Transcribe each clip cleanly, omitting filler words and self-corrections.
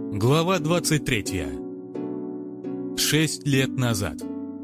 Глава 23. 6 лет назад.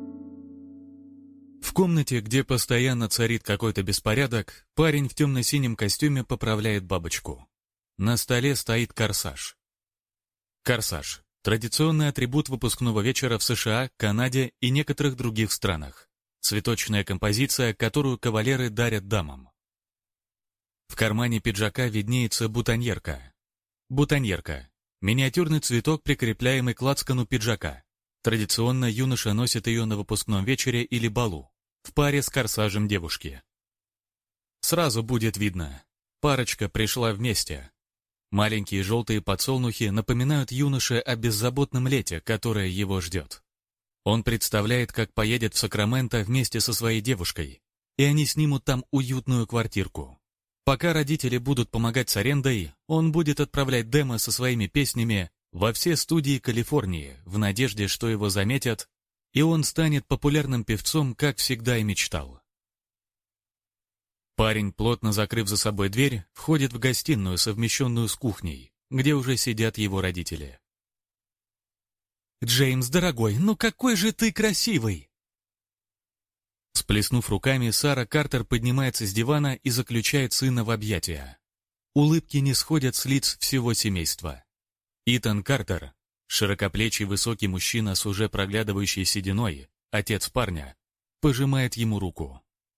В комнате, где постоянно царит какой-то беспорядок, парень в темно-синем костюме поправляет бабочку. На столе стоит корсаж. Корсаж – традиционный атрибут выпускного вечера в США, Канаде и некоторых других странах. Цветочная композиция, которую кавалеры дарят дамам. В кармане пиджака виднеется бутоньерка. Бутоньерка – миниатюрный цветок, прикрепляемый к лацкану пиджака. Традиционно юноша носит ее на выпускном вечере или балу, в паре с корсажем девушки. Сразу будет видно, парочка пришла вместе. Маленькие желтые подсолнухи напоминают юноше о беззаботном лете, которое его ждет. Он представляет, как поедет в Сакраменто вместе со своей девушкой, и они снимут там уютную квартирку. Пока родители будут помогать с арендой, он будет отправлять демо со своими песнями во все студии Калифорнии в надежде, что его заметят, и он станет популярным певцом, как всегда и мечтал. Парень, плотно закрыв за собой дверь, входит в гостиную, совмещенную с кухней, где уже сидят его родители. «Джеймс, дорогой, ну какой же ты красивый!» Сплеснув руками, Сара Картер поднимается с дивана и заключает сына в объятия. Улыбки не сходят с лиц всего семейства. Итан Картер, широкоплечий высокий мужчина с уже проглядывающей сединой, отец парня, пожимает ему руку.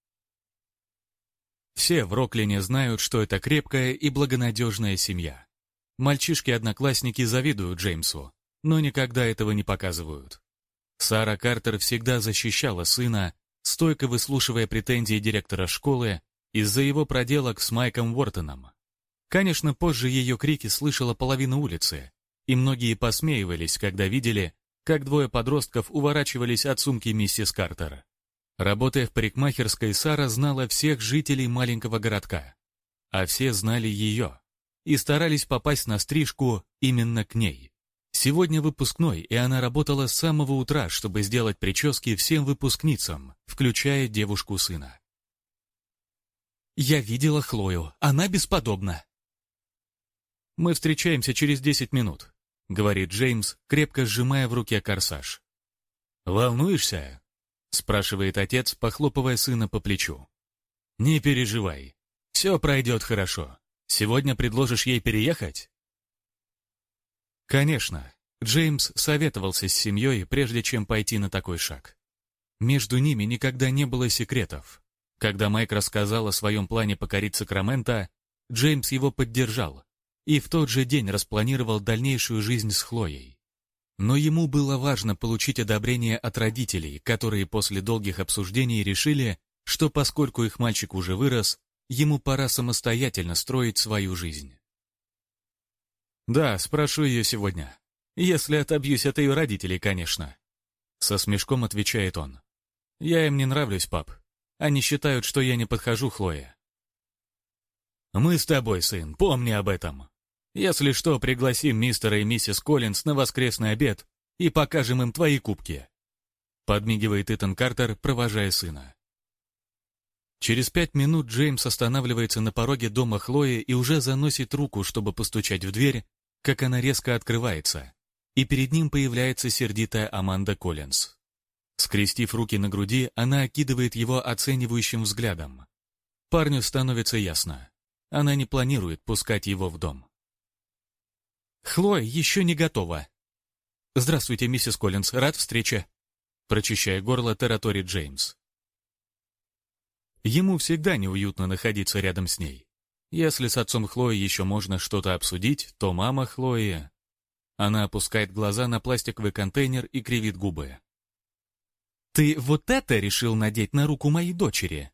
Все в Роклине знают, что это крепкая и благонадежная семья. Мальчишки-одноклассники завидуют Джеймсу, но никогда этого не показывают. Сара Картер всегда защищала сына, стойко выслушивая претензии директора школы из-за его проделок с Майком Уортоном. Конечно, позже ее крики слышала половина улицы, и многие посмеивались, когда видели, как двое подростков уворачивались от сумки миссис Картер. Работая в парикмахерской, Сара знала всех жителей маленького городка, а все знали ее и старались попасть на стрижку именно к ней. Сегодня выпускной, и она работала с самого утра, чтобы сделать прически всем выпускницам, включая девушку сына. «Я видела Хлою, она бесподобна». «Мы встречаемся через 10 минут», — говорит Джеймс, крепко сжимая в руке корсаж. «Волнуешься?» — спрашивает отец, похлопывая сына по плечу. «Не переживай, все пройдет хорошо. Сегодня предложишь ей переехать?» Конечно, Джеймс советовался с семьей, прежде чем пойти на такой шаг. Между ними никогда не было секретов. Когда Майк рассказал о своем плане покорить Сакраменто, Джеймс его поддержал и в тот же день распланировал дальнейшую жизнь с Хлоей. Но ему было важно получить одобрение от родителей, которые после долгих обсуждений решили, что поскольку их мальчик уже вырос, ему пора самостоятельно строить свою жизнь. «Да, спрошу ее сегодня. Если отобьюсь от ее родителей, конечно». Со смешком отвечает он. «Я им не нравлюсь, пап. Они считают, что я не подхожу Хлое». «Мы с тобой, сын, помни об этом. Если что, пригласим мистера и миссис Коллинз на воскресный обед и покажем им твои кубки», подмигивает Итан Картер, провожая сына. Через 5 минут Джеймс останавливается на пороге дома Хлои и уже заносит руку, чтобы постучать в дверь, как она резко открывается, и перед ним появляется сердитая Аманда Коллинз. Скрестив руки на груди, она окидывает его оценивающим взглядом. Парню становится ясно. Она не планирует пускать его в дом. «Хлоя еще не готова». «Здравствуйте, миссис Коллинз, рад встрече», прочищая горло, тараторит Джеймс. Ему всегда неуютно находиться рядом с ней. Если с отцом Хлои еще можно что-то обсудить, то мама Хлои... Она опускает глаза на пластиковый контейнер и кривит губы. «Ты вот это решил надеть на руку моей дочери?»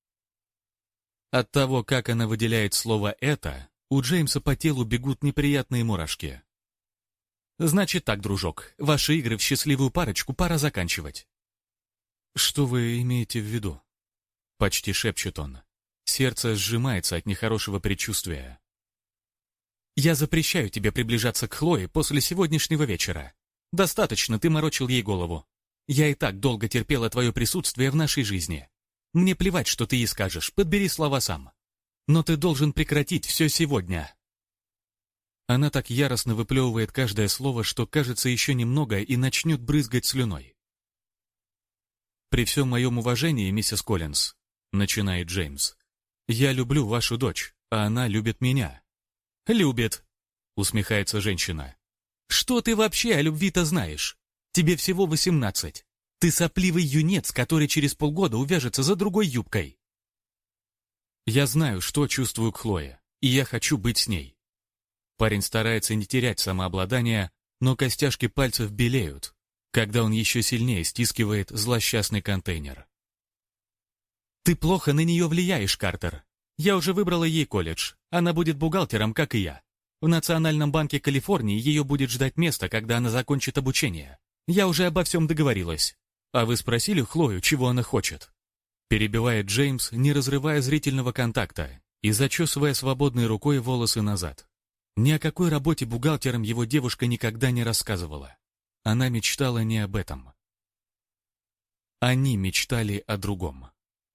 От того, как она выделяет слово «это», у Джеймса по телу бегут неприятные мурашки. «Значит так, дружок, ваши игры в счастливую парочку пора заканчивать». «Что вы имеете в виду?» Почти шепчет он. Сердце сжимается от нехорошего предчувствия. «Я запрещаю тебе приближаться к Хлое после сегодняшнего вечера. Достаточно, ты морочил ей голову. Я и так долго терпела твое присутствие в нашей жизни. Мне плевать, что ты ей скажешь, подбери слова сам. Но ты должен прекратить все сегодня». Она так яростно выплевывает каждое слово, что кажется еще немного и начнет брызгать слюной. «При всем моем уважении, миссис Коллинз», — начинает Джеймс, — «я люблю вашу дочь, а она любит меня». «Любит», — усмехается женщина. «Что ты вообще о любви-то знаешь? Тебе всего 18. Ты сопливый юнец, который через полгода увяжется за другой юбкой». «Я знаю, что чувствую к Хлое, и я хочу быть с ней». Парень старается не терять самообладание, но костяшки пальцев белеют, когда он еще сильнее стискивает злосчастный контейнер. «Ты плохо на нее влияешь, Картер. Я уже выбрала ей колледж. Она будет бухгалтером, как и я. В Национальном банке Калифорнии ее будет ждать место, когда она закончит обучение. Я уже обо всем договорилась. А вы спросили Хлою, чего она хочет?» Перебивает Джеймс, не разрывая зрительного контакта и зачесывая свободной рукой волосы назад. Ни о какой работе бухгалтером его девушка никогда не рассказывала. Она мечтала не об этом. Они мечтали о другом.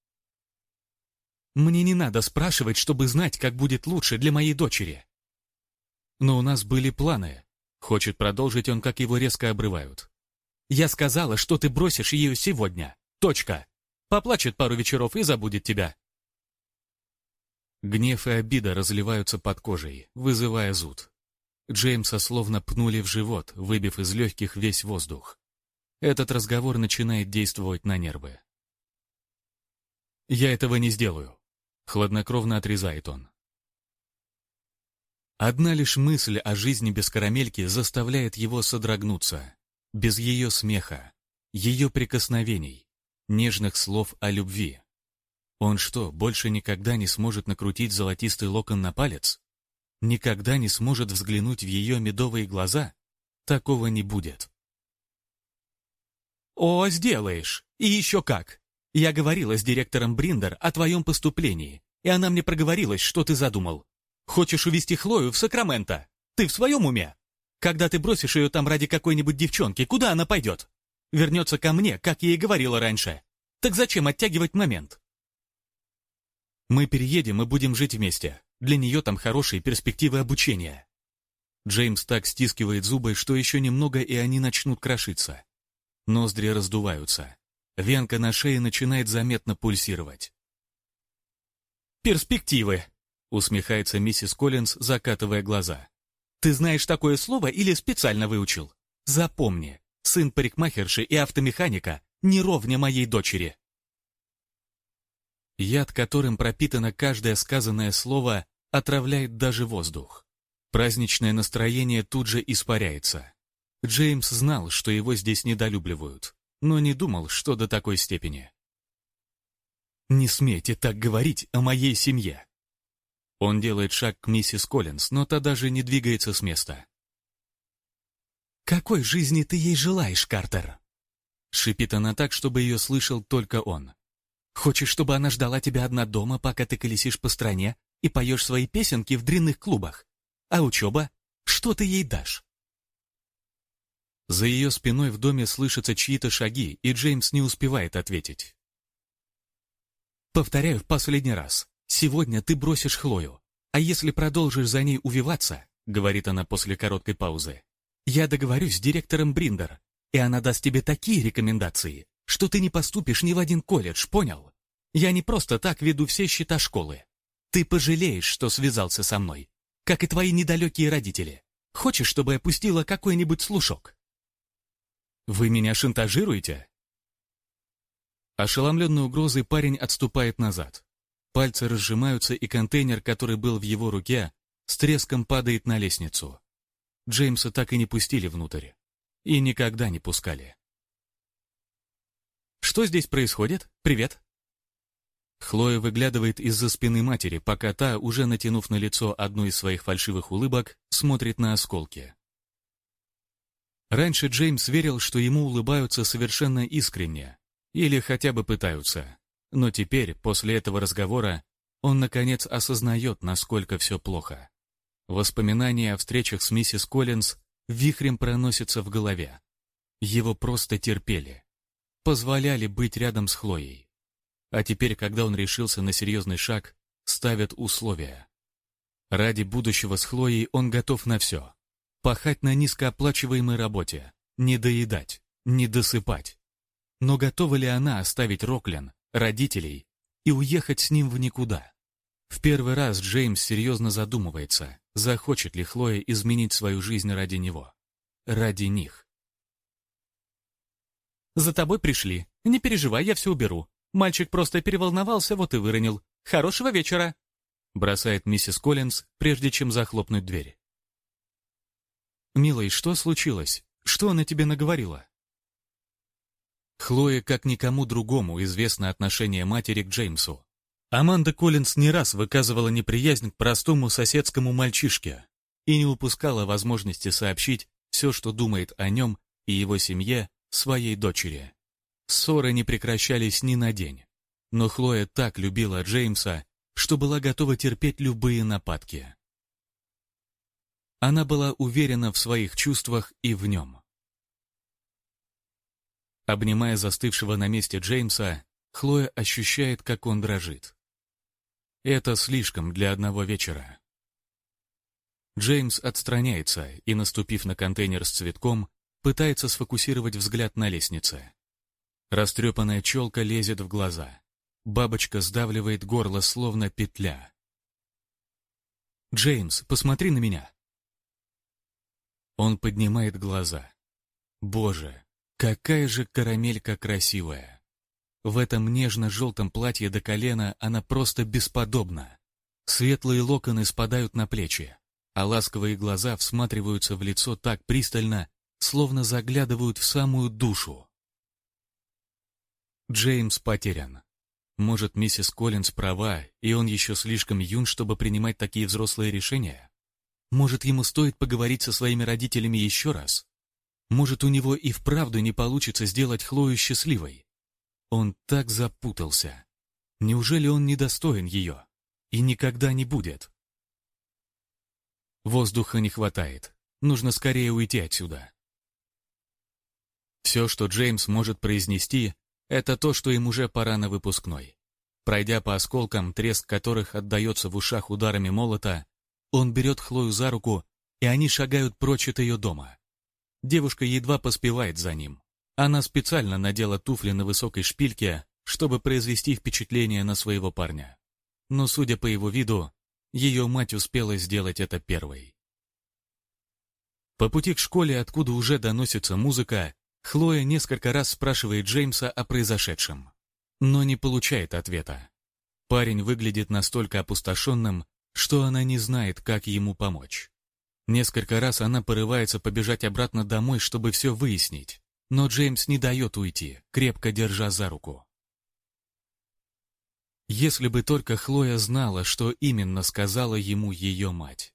«Мне не надо спрашивать, чтобы знать, как будет лучше для моей дочери». «Но у нас были планы», — хочет продолжить он, как его резко обрывают. «Я сказала, что ты бросишь ее сегодня. Точка. Поплачет пару вечеров и забудет тебя». Гнев и обида разливаются под кожей, вызывая зуд. Джеймса словно пнули в живот, выбив из легких весь воздух. Этот разговор начинает действовать на нервы. «Я этого не сделаю», — хладнокровно отрезает он. Одна лишь мысль о жизни без карамельки заставляет его содрогнуться. Без ее смеха, ее прикосновений, нежных слов о любви. Он что, больше никогда не сможет накрутить золотистый локон на палец? Никогда не сможет взглянуть в ее медовые глаза? Такого не будет. «О, сделаешь! И еще как! Я говорила с директором Бриндер о твоем поступлении, и она мне проговорилась, что ты задумал. Хочешь увезти Хлою в Сакраменто? Ты в своем уме? Когда ты бросишь ее там ради какой-нибудь девчонки, куда она пойдет? Вернется ко мне, как я и говорила раньше. Так зачем оттягивать момент?» «Мы переедем и будем жить вместе. Для нее там хорошие перспективы обучения». Джеймс так стискивает зубы, что еще немного, и они начнут крошиться. Ноздри раздуваются. Венка на шее начинает заметно пульсировать. «Перспективы», — усмехается миссис Коллинз, закатывая глаза. «Ты знаешь такое слово или специально выучил? Запомни, сын парикмахерши и автомеханика не ровня моей дочери». Яд, которым пропитано каждое сказанное слово, отравляет даже воздух. Праздничное настроение тут же испаряется. Джеймс знал, что его здесь недолюбливают, но не думал, что до такой степени. «Не смейте так говорить о моей семье!» Он делает шаг к миссис Коллинз, но та даже не двигается с места. «Какой жизни ты ей желаешь, Картер?» Шипит она так, чтобы ее слышал только он. «Хочешь, чтобы она ждала тебя одна дома, пока ты колесишь по стране и поешь свои песенки в дрянных клубах? А учеба? Что ты ей дашь?» За ее спиной в доме слышатся чьи-то шаги, и Джеймс не успевает ответить. «Повторяю в последний раз. Сегодня ты бросишь Хлою. А если продолжишь за ней увиваться, — говорит она после короткой паузы, — я договорюсь с директором Бриндер, и она даст тебе такие рекомендации, что ты не поступишь ни в один колледж, понял? Я не просто так веду все счета школы. Ты пожалеешь, что связался со мной, как и твои недалекие родители. Хочешь, чтобы я пустила какой-нибудь слушок?» «Вы меня шантажируете?» Ошеломленный угрозой, парень отступает назад. Пальцы разжимаются, и контейнер, который был в его руке, с треском падает на лестницу. Джеймса так и не пустили внутрь. И никогда не пускали. «Что здесь происходит? Привет!» Хлоя выглядывает из-за спины матери, пока та, уже натянув на лицо одну из своих фальшивых улыбок, смотрит на осколки. Раньше Джеймс верил, что ему улыбаются совершенно искренне, или хотя бы пытаются, но теперь, после этого разговора, он, наконец, осознает, насколько все плохо. Воспоминания о встречах с миссис Коллинз вихрем проносятся в голове. Его просто терпели. Позволяли быть рядом с Хлоей. А теперь, когда он решился на серьезный шаг, ставят условия. Ради будущего с Хлоей он готов на все. Пахать на низкооплачиваемой работе, не доедать, не досыпать. Но готова ли она оставить Роклин, родителей, и уехать с ним в никуда? В первый раз Джеймс серьезно задумывается, захочет ли Хлоя изменить свою жизнь ради него. Ради них. «За тобой пришли. Не переживай, я все уберу. Мальчик просто переволновался, вот и выронил. Хорошего вечера!» Бросает миссис Коллинз, прежде чем захлопнуть дверь. «Милый, что случилось? Что она тебе наговорила?» Хлое, как никому другому, известно отношение матери к Джеймсу. Аманда Коллинз не раз выказывала неприязнь к простому соседскому мальчишке и не упускала возможности сообщить все, что думает о нем и его семье, своей дочери. Ссоры не прекращались ни на день, но Хлоя так любила Джеймса, что была готова терпеть любые нападки. Она была уверена в своих чувствах и в нем. Обнимая застывшего на месте Джеймса, Хлоя ощущает, как он дрожит. Это слишком для одного вечера. Джеймс отстраняется и, наступив на контейнер с цветком, пытается сфокусировать взгляд на лестнице. Растрепанная челка лезет в глаза. Бабочка сдавливает горло, словно петля. «Джеймс, посмотри на меня!» Он поднимает глаза. Боже, какая же карамелька красивая! В этом нежно-желтом платье до колена она просто бесподобна. Светлые локоны спадают на плечи, а ласковые глаза всматриваются в лицо так пристально, словно заглядывают в самую душу. Джеймс потерян. Может, миссис Коллинз права, и он еще слишком юн, чтобы принимать такие взрослые решения? Может, ему стоит поговорить со своими родителями еще раз? Может, у него и вправду не получится сделать Хлою счастливой? Он так запутался. Неужели он недостоин ее? И никогда не будет? Воздуха не хватает. Нужно скорее уйти отсюда. Все, что Джеймс может произнести, это то, что им уже пора на выпускной. Пройдя по осколкам, треск которых отдается в ушах ударами молота, он берет Хлою за руку, и они шагают прочь от ее дома. Девушка едва поспевает за ним. Она специально надела туфли на высокой шпильке, чтобы произвести впечатление на своего парня. Но, судя по его виду, ее мать успела сделать это первой. По пути к школе, откуда уже доносится музыка, Хлоя несколько раз спрашивает Джеймса о произошедшем, но не получает ответа. Парень выглядит настолько опустошенным, что она не знает, как ему помочь. Несколько раз она порывается побежать обратно домой, чтобы все выяснить, но Джеймс не дает уйти, крепко держа за руку. Если бы только Хлоя знала, что именно сказала ему ее мать.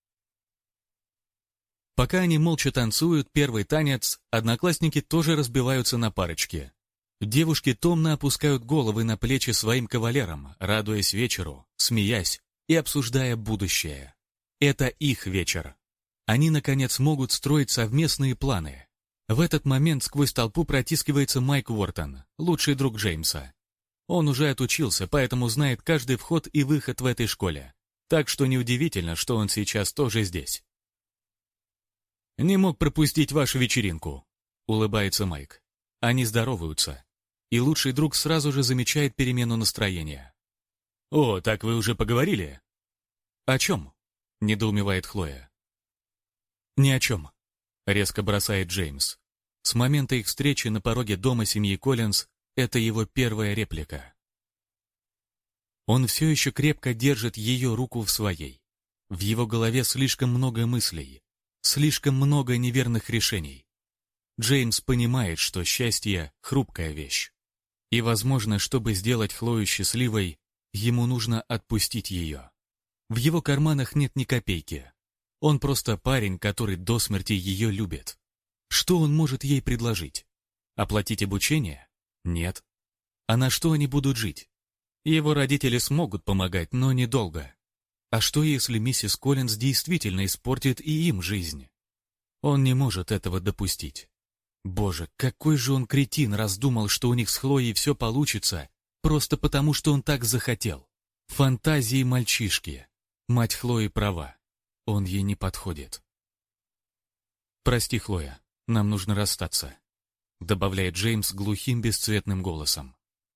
Пока они молча танцуют первый танец, одноклассники тоже разбиваются на парочки. Девушки томно опускают головы на плечи своим кавалерам, радуясь вечеру, смеясь и обсуждая будущее. Это их вечер. Они, наконец, могут строить совместные планы. В этот момент сквозь толпу протискивается Майк Уортон, лучший друг Джеймса. Он уже отучился, поэтому знает каждый вход и выход в этой школе. Так что неудивительно, что он сейчас тоже здесь. «Не мог пропустить вашу вечеринку», — улыбается Майк. Они здороваются, и лучший друг сразу же замечает перемену настроения. «О, так вы уже поговорили?» «О чем?» — недоумевает Хлоя. «Ни о чем», — резко бросает Джеймс. С момента их встречи на пороге дома семьи Коллинз это его первая реплика. Он все еще крепко держит ее руку в своей. В его голове слишком много мыслей, слишком много неверных решений. Джеймс понимает, что счастье — хрупкая вещь. И, возможно, чтобы сделать Хлою счастливой, ему нужно отпустить ее. В его карманах нет ни копейки. Он просто парень, который до смерти ее любит. Что он может ей предложить? Оплатить обучение? Нет. А на что они будут жить? Его родители смогут помогать, но недолго. А что, если миссис Коллинз действительно испортит и им жизнь? Он не может этого допустить. Боже, какой же он кретин, раз думал, что у них с Хлоей все получится, просто потому, что он так захотел. Фантазии мальчишки. Мать Хлои права. Он ей не подходит. «Прости, Хлоя, нам нужно расстаться», — добавляет Джеймс глухим бесцветным голосом.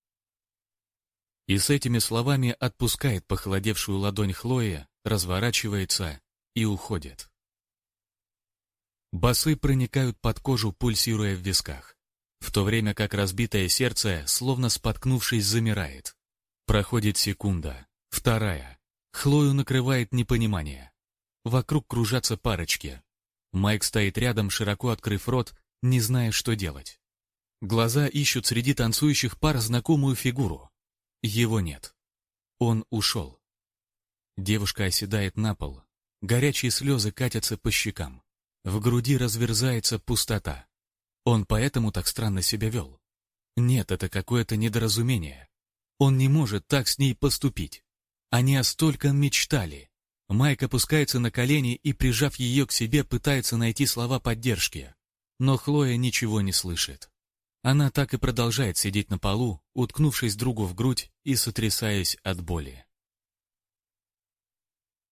И с этими словами отпускает похолодевшую ладонь Хлои, разворачивается и уходит. Басы проникают под кожу, пульсируя в висках, в то время как разбитое сердце, словно споткнувшись, замирает. Проходит секунда, вторая. Хлою накрывает непонимание. Вокруг кружатся парочки. Майк стоит рядом, широко открыв рот, не зная, что делать. Глаза ищут среди танцующих пар знакомую фигуру. Его нет. Он ушел. Девушка оседает на пол. Горячие слезы катятся по щекам. В груди разверзается пустота. Он поэтому так странно себя вел. Нет, это какое-то недоразумение. Он не может так с ней поступить. Они о стольком мечтали. Майк опускается на колени и, прижав ее к себе, пытается найти слова поддержки. Но Хлоя ничего не слышит. Она так и продолжает сидеть на полу, уткнувшись другу в грудь и сотрясаясь от боли.